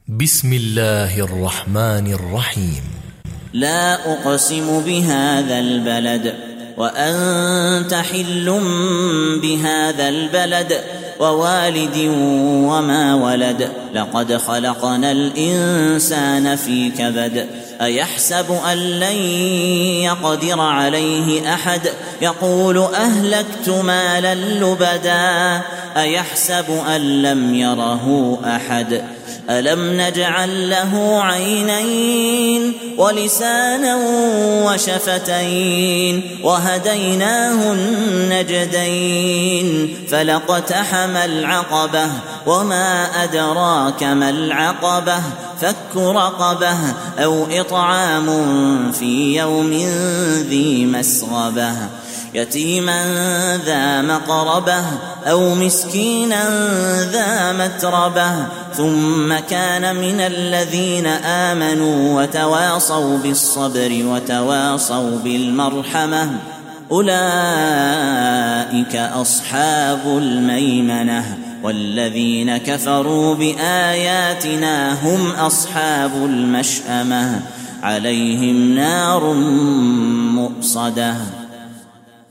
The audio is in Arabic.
بسم الله الرحمن الرحيم. لا أقسم بهذا البلد وأنت حل بهذا البلد ووالد وما ولد لقد خلقنا الإنسان في كبد أيحسب أن لن يقدر عليه أحد يقول أهلكت مالا لبدا أيحسب أن لم يره أحد ألم نجعل له عينين ولسانا وشفتين وهديناه النجدين فلاقتحم العقبة وما أدراك ما العقبة فك رقبة أو إطعام في يوم ذي مسغبة يتيما ذا مقربة أو مسكينا ذا متربة ثم كان من الذين آمنوا وتواصوا بالصبر وتواصوا بالمرحمة أولئك أصحاب الميمنة والذين كفروا بآياتنا هم أصحاب المشأمة عليهم نار مؤصدة.